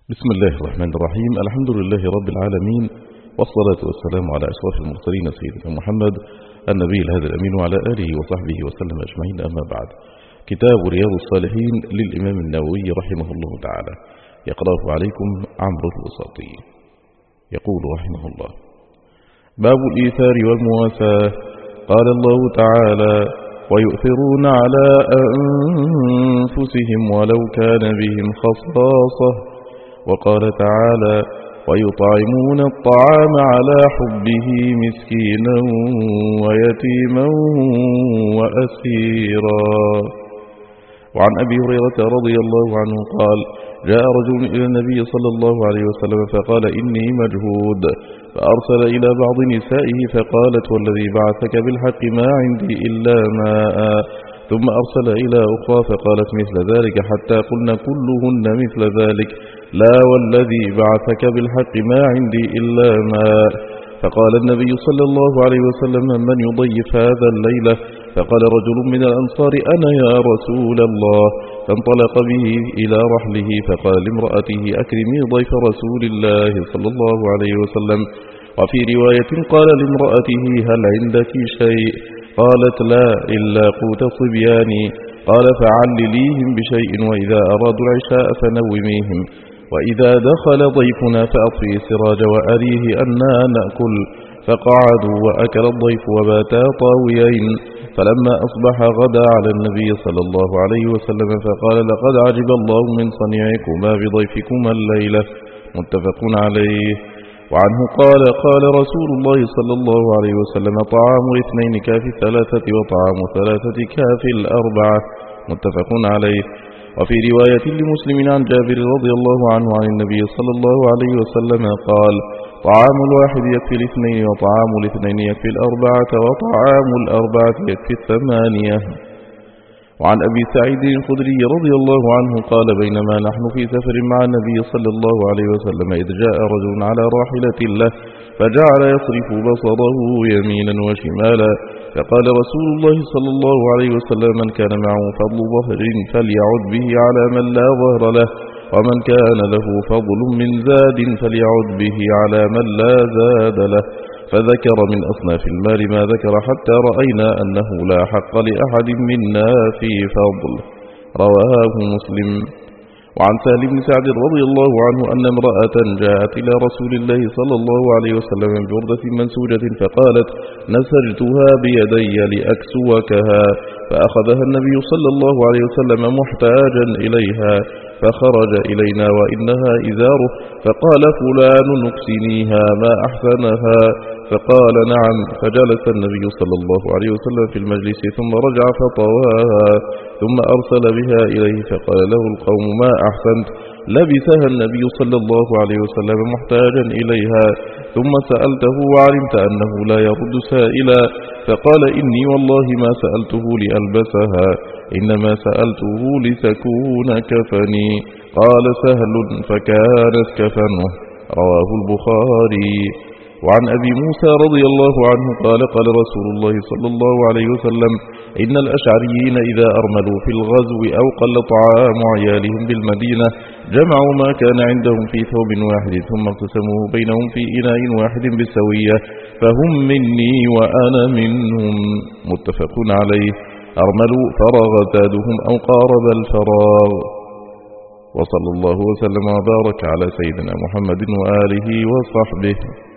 بسم الله الرحمن الرحيم. الحمد لله رب العالمين، والصلاة والسلام على أشرف المرسلين سيدنا محمد النبي الهادي الأمين وعلى آله وصحبه وسلم أجمعين. أما بعد، كتاب رياض الصالحين للإمام النووي رحمه الله تعالى، يقرأه عليكم عمرو الوساطي. يقول رحمه الله: باب الإيثار والمواساة. قال الله تعالى: ويؤثرون على أنفسهم ولو كان بهم خصاصة. وقال تعالى: ويطعمون الطعام على حبه مسكينا ويتيما وأسيرا. وعن أبي هريرة رضي الله عنه قال: جاء رجل إلى النبي صلى الله عليه وسلم فقال: إني مجهود، فأرسل إلى بعض نسائه فقالت: والذي بعثك بالحق ما عندي إلا ماء. ثم أرسل إلى أخرى فقالت مثل ذلك، حتى قلنا كلهن مثل ذلك: لا والذي بعثك بالحق ما عندي إلا ماء. فقال النبي صلى الله عليه وسلم: من يضيف هذا الليلة؟ فقال رجل من الأنصار: أنا يا رسول الله. فانطلق به إلى رحله فقال لامرأته: أكرمي ضيف رسول الله صلى الله عليه وسلم. وفي رواية قال لامرأته: هل عندك شيء؟ قالت: لا إلا قوت صبياني. قال: فعلليهم بشيء، وإذا أرادوا العشاء فنوميهم، وإذا دخل ضيفنا فأطفئ السراج وأريه أنا نأكل. فقعدوا وأكل الضيف وباتا طاويين. فلما أصبح غدا على النبي صلى الله عليه وسلم فقال: لقد عجب الله من صنيعكما بضيفكما الليلة. متفق عليه. وعنه قال: قال رسول الله صلى الله عليه وسلم: طعام الاثنين كافي الثلاثة، وطعام ثلاثة كافي الأربعة. متفق عليه. وفي رواية لمسلم عن جابر رضي الله عنه عن النبي صلى الله عليه وسلم قال: طعام الواحد يكفي الاثنين، وطعام الاثنين يكفي الأربعة، وطعام الأربعة يكفي الثمانية. وعن أبي سعيد الخدري رضي الله عنه قال: بينما نحن في سفر مع النبي صلى الله عليه وسلم إذ جاء رجل على راحلة له فجعل يصرف بصره يمينا وشمالا، فقال رسول الله صلى الله عليه وسلم: من كان معه فضل ظهر فليعد به على من لا ظهر له، ومن كان له فضل من زاد فليعد به على من لا زاد له. فذكر من أصناف المال ما ذكر، حتى رأينا أنه لا حق لأحد منا في فضل. رواه مسلم. وعن سهل بن سعد رضي الله عنه أن امرأة جاءت إلى رسول الله صلى الله عليه وسلم ببردة منسوجة فقالت: نسجتها بيدي لأكسوكها. فأخذها النبي صلى الله عليه وسلم محتاجا إليها، فخرج إلينا وإنها إزاره، فقال: فلان نكسنيها ما أحسنها. فقال: نعم. فجلس النبي صلى الله عليه وسلم في المجلس، ثم رجع فطواها، ثم أرسل بها إليه فقال له القوم: ما أحسنت. لبسها النبي صلى الله عليه وسلم محتاجا إليها، ثم سألته وعلمت أنه لا يرد سائلا، فقال: إني والله ما سألته لألبسها، إنما سألته لتكون كفني. قال سهل: فكانت كفنه. رواه البخاري. وعن أبي موسى رضي الله عنه قال: قال رسول الله صلى الله عليه وسلم: إن الأشعريين إذا أرملوا في الغزو أو قل طعام عيالهم بالمدينة جمعوا ما كان عندهم في ثوب واحد، ثم اقتسموه بينهم في إناء واحد بالسوية، فهم مني وأنا منهم. متفق عليه. أرملوا فرغ زادهم أو قارب الفراغ. وصلى الله وسلم وبارك على سيدنا محمد وآله وصحبه.